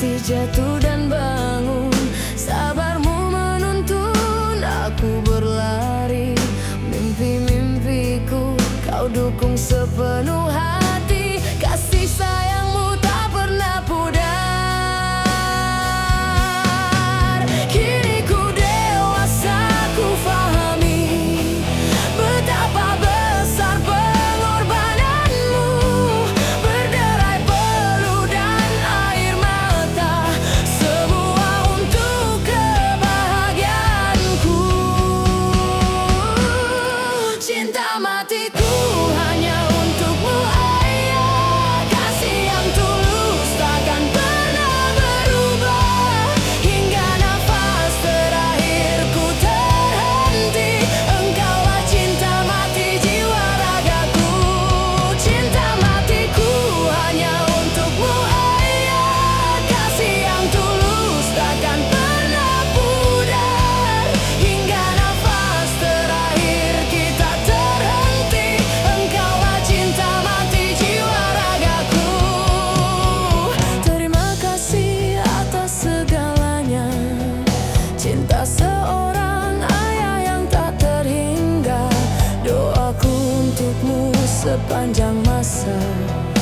hati jatuh dan bangun, sabarmu menuntun aku berlari. Mimpi-mimpiku kau dukung sepenuh hati, kasih sayangmu tak pernah pudar. Kini ku dewasa, ku fahami betapa besar pengorbananmu, berderai peluh dan air mata, semua untuk kebahagiaanku. Cinta matiku hanya untukmu ayah, kasih yang tulus takkan pernah berubah, hingga nafas terakhirku terhenti. Engkaulah cinta mati jiwa ragaku. Cinta matiku hanya untukmu ayah, kasih yang tulus takkan pernah pudar, hingga nafas terakhir kita terhenti. Engkaulah cinta mati jiwa ragaku. Terima kasih atas segalanya, cinta seorang ayah yang tak terhingga. Doaku untukmu sepanjang masa.